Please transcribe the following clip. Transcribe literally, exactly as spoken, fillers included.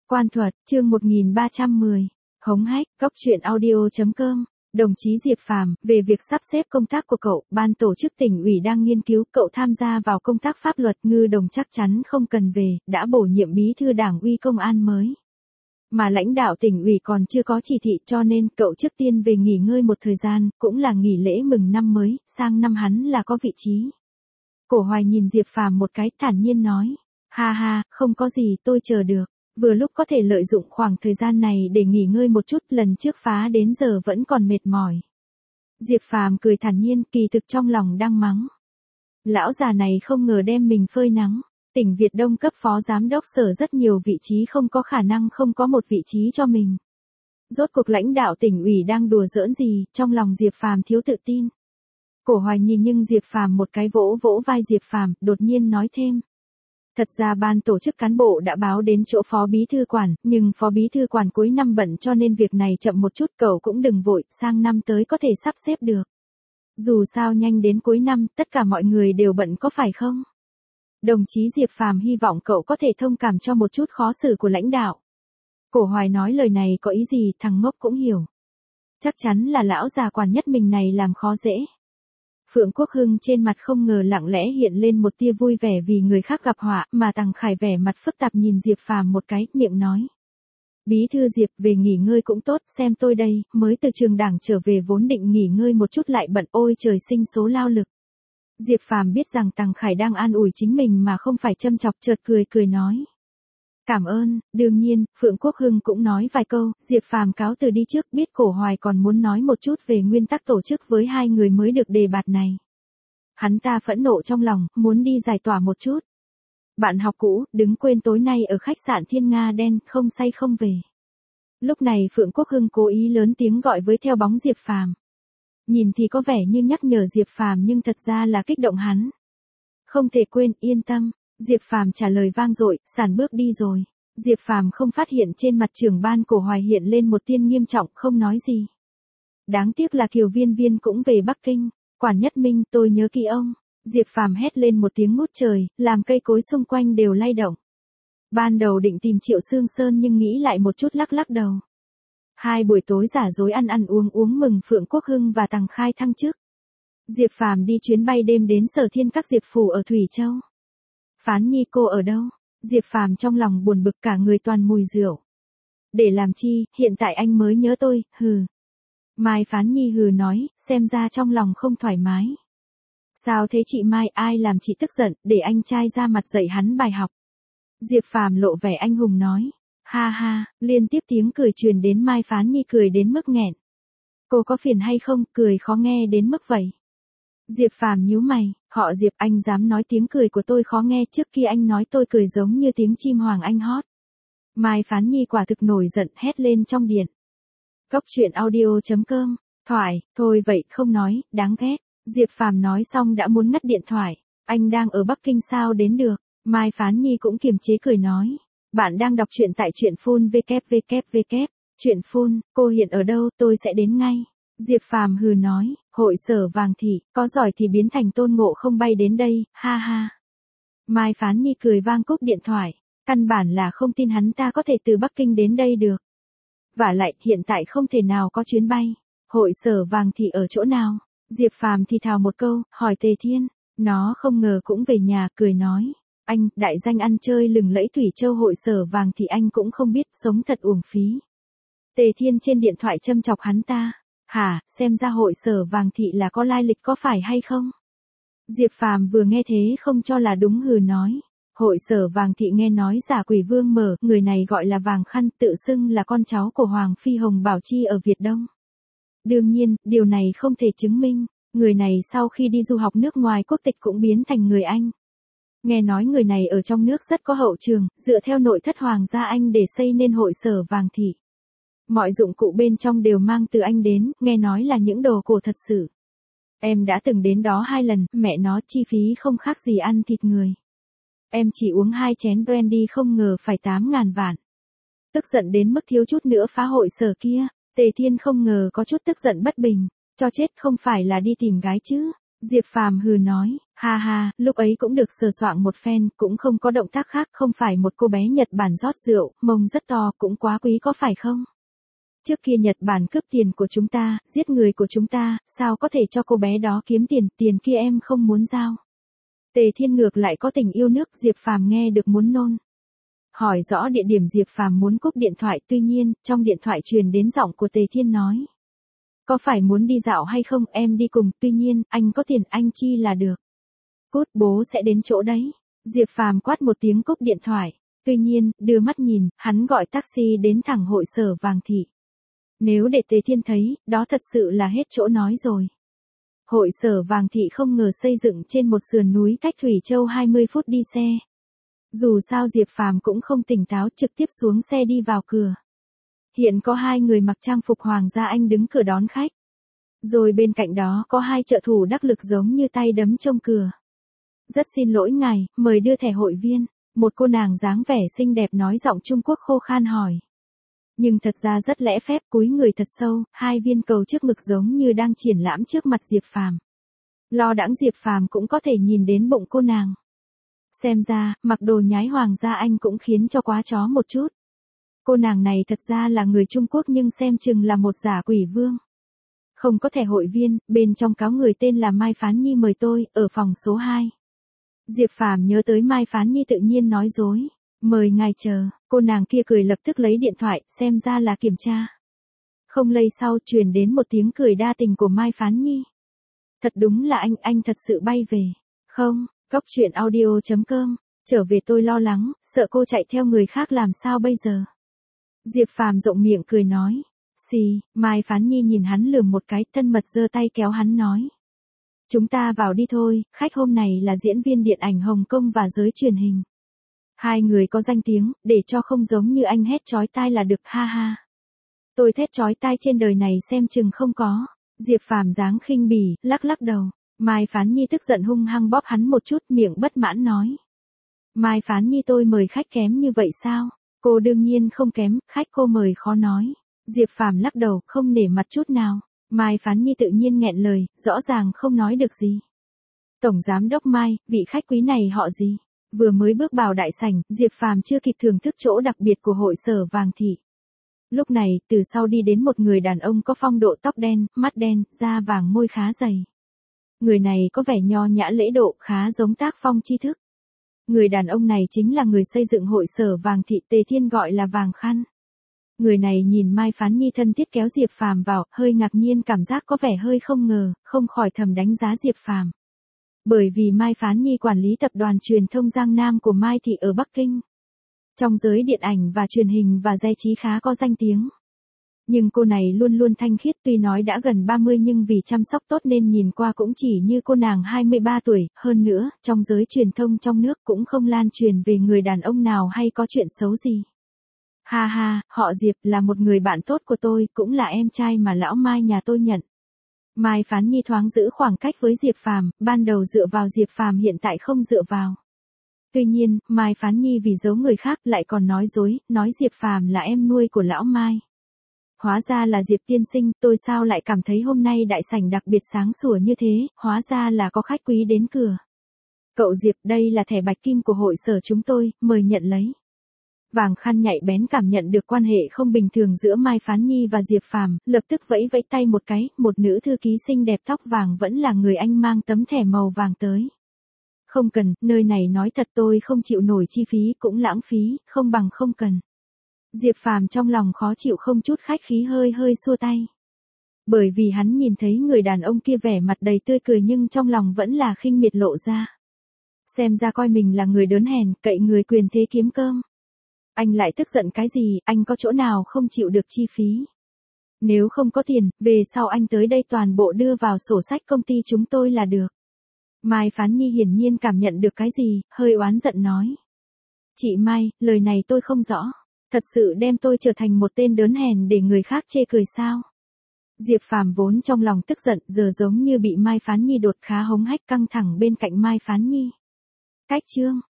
Quan thuật, chương một nghìn ba trăm mười. Hống hách, góc truyện audio chấm com. Đồng chí Diệp Phàm, về việc sắp xếp công tác của cậu, ban tổ chức tỉnh ủy đang nghiên cứu, cậu tham gia vào công tác pháp luật, Ngư Đồng chắc chắn không cần về, đã bổ nhiệm bí thư đảng ủy công an mới. Mà lãnh đạo tỉnh ủy còn chưa có chỉ thị, cho nên cậu trước tiên về nghỉ ngơi một thời gian, cũng là nghỉ lễ mừng năm mới, sang năm hắn là có vị trí. Cổ Hoài nhìn Diệp Phàm một cái, thản nhiên nói, ha ha, không có gì, tôi chờ được. Vừa lúc có thể lợi dụng khoảng thời gian này để nghỉ ngơi một chút, lần trước phá đến giờ vẫn còn mệt mỏi. Diệp Phàm cười thản nhiên, kỳ thực trong lòng đang mắng. Lão già này không ngờ đem mình phơi nắng. Tỉnh Việt Đông cấp phó giám đốc sở rất nhiều vị trí, không có khả năng không có một vị trí cho mình. Rốt cuộc lãnh đạo tỉnh ủy đang đùa giỡn gì, trong lòng Diệp Phàm thiếu tự tin. Cổ Hoài nhìn nhưng Diệp Phàm một cái vỗ vỗ vai Diệp Phàm, đột nhiên nói thêm. Thật ra ban tổ chức cán bộ đã báo đến chỗ phó bí thư quản, nhưng phó bí thư quản cuối năm bận cho nên việc này chậm một chút, cậu cũng đừng vội, sang năm tới có thể sắp xếp được. Dù sao nhanh đến cuối năm, tất cả mọi người đều bận có phải không? Đồng chí Diệp Phàm hy vọng cậu có thể thông cảm cho một chút khó xử của lãnh đạo. Cổ Hoài nói lời này có ý gì, thằng ngốc cũng hiểu. Chắc chắn là lão già quản nhất mình này làm khó dễ. Phượng Quốc Hưng trên mặt không ngờ lặng lẽ hiện lên một tia vui vẻ vì người khác gặp họa, mà Tằng Khải vẻ mặt phức tạp nhìn Diệp Phàm một cái, miệng nói. Bí thư Diệp, về nghỉ ngơi cũng tốt, xem tôi đây, mới từ trường đảng trở về vốn định nghỉ ngơi một chút lại bận, ôi trời sinh số lao lực. Diệp Phàm biết rằng Tằng Khải đang an ủi chính mình mà không phải châm chọc, chợt cười cười nói. Cảm ơn, đương nhiên, Phượng Quốc Hưng cũng nói vài câu, Diệp Phàm cáo từ đi trước, biết Cổ Hoài còn muốn nói một chút về nguyên tắc tổ chức với hai người mới được đề bạt này. Hắn ta phẫn nộ trong lòng, muốn đi giải tỏa một chút. Bạn học cũ, đừng quên tối nay ở khách sạn Thiên Nga Đen, không say không về. Lúc này Phượng Quốc Hưng cố ý lớn tiếng gọi với theo bóng Diệp Phàm. Nhìn thì có vẻ như nhắc nhở Diệp Phàm nhưng thật ra là kích động hắn. Không thể quên, yên tâm. Diệp Phàm trả lời vang dội, sàn bước đi rồi. Diệp Phàm không phát hiện trên mặt trưởng ban Cổ Hoài hiện lên một tia nghiêm trọng, không nói gì. Đáng tiếc là Kiều Viên Viên cũng về Bắc Kinh. Quản Nhất Minh, tôi nhớ kỹ ông. Diệp Phàm hét lên một tiếng ngút trời, làm cây cối xung quanh đều lay động. Ban đầu định tìm Triệu Sương Sơn nhưng nghĩ lại một chút lắc lắc đầu. Hai buổi tối giả dối ăn ăn uống uống mừng Phượng Quốc Hưng và Tằng Khai thăng chức. Diệp Phàm đi chuyến bay đêm đến Sở Thiên Các Diệp phủ ở Thủy Châu. Phán Nhi cô ở đâu? Diệp Phàm trong lòng buồn bực, cả người toàn mùi rượu. Để làm chi, hiện tại anh mới nhớ tôi, hừ. Mai Phán Nhi hừ nói, xem ra trong lòng không thoải mái. Sao thế chị Mai, ai làm chị tức giận, để anh trai ra mặt dạy hắn bài học. Diệp Phàm lộ vẻ anh hùng nói, ha ha, liên tiếp tiếng cười truyền đến, Mai Phán Nhi cười đến mức nghẹn. Cô có phiền hay không, cười khó nghe đến mức vậy. Diệp Phàm nhíu mày, họ Diệp, anh dám nói tiếng cười của tôi khó nghe, trước kia anh nói tôi cười giống như tiếng chim hoàng anh hót. Mai Phán Nhi quả thực nổi giận, hét lên trong điện. Góc truyện audio chấm com, thoại, thôi vậy không nói, đáng ghét. Diệp Phàm nói xong đã muốn ngắt điện thoại, anh đang ở Bắc Kinh sao đến được. Mai Phán Nhi cũng kiềm chế cười nói, bạn đang đọc truyện tại truyện phun www. Truyện phun, cô hiện ở đâu, tôi sẽ đến ngay. Diệp Phàm hừ nói, hội sở Vàng Thị, có giỏi thì biến thành Tôn Ngộ Không bay đến đây, ha ha. Mai Phán Nhi cười vang cúp điện thoại, căn bản là không tin hắn ta có thể từ Bắc Kinh đến đây được. Vả lại, hiện tại không thể nào có chuyến bay. Hội sở Vàng Thị ở chỗ nào? Diệp Phàm thì thào một câu, hỏi Tề Thiên, nó không ngờ cũng về nhà, cười nói, anh, đại danh ăn chơi lừng lẫy Thủy Châu hội sở Vàng Thị anh cũng không biết, sống thật uổng phí. Tề Thiên trên điện thoại châm chọc hắn ta. Hả, xem ra hội sở Vàng Thị là có lai lịch có phải hay không? Diệp Phàm vừa nghe thế không cho là đúng, hừ nói. Hội sở Vàng Thị nghe nói giả quỷ vương mở, người này gọi là Vàng Khăn, tự xưng là con cháu của Hoàng Phi Hồng Bảo Chi ở Việt Đông. Đương nhiên, điều này không thể chứng minh, người này sau khi đi du học nước ngoài quốc tịch cũng biến thành người Anh. Nghe nói người này ở trong nước rất có hậu trường, dựa theo nội thất Hoàng gia Anh để xây nên hội sở Vàng Thị. Mọi dụng cụ bên trong đều mang từ Anh đến, nghe nói là những đồ cổ thật sự. Em đã từng đến đó hai lần, mẹ nó chi phí không khác gì ăn thịt người. Em chỉ uống hai chén brandy không ngờ phải tám ngàn vạn. Tức giận đến mức thiếu chút nữa phá hội sở kia, Tề Thiên không ngờ có chút tức giận bất bình, cho chết không phải là đi tìm gái chứ. Diệp Phàm hừ nói, ha ha, lúc ấy cũng được sờ soạng một phen, cũng không có động tác khác, không phải một cô bé Nhật Bản rót rượu, mông rất to, cũng quá quý có phải không? Trước kia Nhật Bản cướp tiền của chúng ta, giết người của chúng ta, sao có thể cho cô bé đó kiếm tiền, tiền kia em không muốn giao. Tề Thiên ngược lại có tình yêu nước, Diệp Phàm nghe được muốn nôn. Hỏi rõ địa điểm, Diệp Phàm muốn cúp điện thoại, tuy nhiên, trong điện thoại truyền đến giọng của Tề Thiên nói. Có phải muốn đi dạo hay không, em đi cùng, tuy nhiên, anh có tiền anh chi là được. Cút, bố sẽ đến chỗ đấy. Diệp Phàm quát một tiếng cúp điện thoại. Tuy nhiên, đưa mắt nhìn, hắn gọi taxi đến thẳng hội sở Vàng Thị. Nếu để Tề Thiên thấy, đó thật sự là hết chỗ nói rồi. Hội sở Vàng Thị không ngờ xây dựng trên một sườn núi cách Thủy Châu hai mươi phút đi xe. Dù sao Diệp Phàm cũng không tỉnh táo, trực tiếp xuống xe đi vào cửa. Hiện có hai người mặc trang phục Hoàng gia Anh đứng cửa đón khách. Rồi bên cạnh đó có hai trợ thủ đắc lực giống như tay đấm trông cửa. Rất xin lỗi ngài, mời đưa thẻ hội viên. Một cô nàng dáng vẻ xinh đẹp nói giọng Trung Quốc khô khan hỏi. Nhưng thật ra rất lễ phép, cúi người thật sâu, hai viên cầu trước ngực giống như đang triển lãm trước mặt Diệp Phàm. Lo đãng Diệp Phàm cũng có thể nhìn đến bụng cô nàng. Xem ra, mặc đồ nhái Hoàng gia Anh cũng khiến cho quá chó một chút. Cô nàng này thật ra là người Trung Quốc nhưng xem chừng là một giả quỷ vương. Không có thẻ hội viên, bên trong cáo người tên là Mai Phán Nhi mời tôi, ở phòng số hai. Diệp Phàm nhớ tới Mai Phán Nhi tự nhiên nói dối. Mời ngài chờ, cô nàng kia cười lập tức lấy điện thoại, xem ra là kiểm tra. Không lây sau truyền đến một tiếng cười đa tình của Mai Phán Nhi. Thật đúng là anh, anh thật sự bay về. Không, Cóc truyện audio chấm com, trở về tôi lo lắng, sợ cô chạy theo người khác làm sao bây giờ. Diệp Phàm rộng miệng cười nói. Xì, Mai Phán Nhi nhìn hắn lườm một cái, thân mật giơ tay kéo hắn nói. Chúng ta vào đi thôi, khách hôm này là diễn viên điện ảnh Hồng Kông và giới truyền hình. Hai người có danh tiếng, để cho không giống như anh hét chói tai là được, ha ha. Tôi thét chói tai trên đời này xem chừng không có. Diệp Phàm dáng khinh bỉ, lắc lắc đầu. Mai Phán Nhi tức giận hung hăng bóp hắn một chút, miệng bất mãn nói. Mai Phán Nhi tôi mời khách kém như vậy sao? Cô đương nhiên không kém, khách cô mời khó nói. Diệp Phàm lắc đầu, không nể mặt chút nào. Mai Phán Nhi tự nhiên nghẹn lời, rõ ràng không nói được gì. Tổng giám đốc Mai, vị khách quý này họ gì? Vừa mới bước vào đại sảnh, Diệp Phàm chưa kịp thưởng thức chỗ đặc biệt của hội sở Vàng Thị. Lúc này, từ sau đi đến một người đàn ông có phong độ, tóc đen, mắt đen, da vàng, môi khá dày. Người này có vẻ nho nhã lễ độ, khá giống tác phong tri thức. Người đàn ông này chính là người xây dựng hội sở Vàng Thị, Tề Thiên gọi là Vàng Khăn. Người này nhìn Mai Phán Nhi thân thiết kéo Diệp Phàm vào, hơi ngạc nhiên, cảm giác có vẻ hơi không ngờ, không khỏi thầm đánh giá Diệp Phàm. Bởi vì Mai Phán Nhi quản lý tập đoàn truyền thông Giang Nam của Mai Thị ở Bắc Kinh. Trong giới điện ảnh và truyền hình và giải trí khá có danh tiếng. Nhưng cô này luôn luôn thanh khiết, tuy nói đã gần ba mươi nhưng vì chăm sóc tốt nên nhìn qua cũng chỉ như cô nàng hai mươi ba tuổi, hơn nữa, trong giới truyền thông trong nước cũng không lan truyền về người đàn ông nào hay có chuyện xấu gì. Ha ha, họ Diệp là một người bạn tốt của tôi, cũng là em trai mà lão Mai nhà tôi nhận. Mai Phán Nhi thoáng giữ khoảng cách với Diệp Phàm, ban đầu dựa vào Diệp Phàm, hiện tại không dựa vào. Tuy nhiên, Mai Phán Nhi vì giấu người khác lại còn nói dối, nói Diệp Phàm là em nuôi của lão Mai. Hóa ra là Diệp tiên sinh, tôi sao lại cảm thấy hôm nay đại sảnh đặc biệt sáng sủa như thế, hóa ra là có khách quý đến cửa. Cậu Diệp, đây là thẻ bạch kim của hội sở chúng tôi, mời nhận lấy. Vàng Khăn nhạy bén cảm nhận được quan hệ không bình thường giữa Mai Phán Nhi và Diệp Phàm, lập tức vẫy vẫy tay một cái, một nữ thư ký xinh đẹp tóc vàng vẫn là người anh mang tấm thẻ màu vàng tới. Không cần, nơi này nói thật tôi không chịu nổi chi phí, cũng lãng phí, không bằng không cần. Diệp Phàm trong lòng khó chịu không chút khách khí, hơi hơi xua tay. Bởi vì hắn nhìn thấy người đàn ông kia vẻ mặt đầy tươi cười nhưng trong lòng vẫn là khinh miệt lộ ra. Xem ra coi mình là người đớn hèn, cậy người quyền thế kiếm cơm. Anh lại tức giận cái gì, anh có chỗ nào không chịu được chi phí. Nếu không có tiền, về sau anh tới đây toàn bộ đưa vào sổ sách công ty chúng tôi là được. Mai Phán Nhi hiển nhiên cảm nhận được cái gì, hơi oán giận nói. Chị Mai, lời này tôi không rõ. Thật sự đem tôi trở thành một tên đớn hèn để người khác chê cười sao? Diệp Phàm vốn trong lòng tức giận, giờ giống như bị Mai Phán Nhi đột khá hống hách, căng thẳng bên cạnh Mai Phán Nhi. Cách chương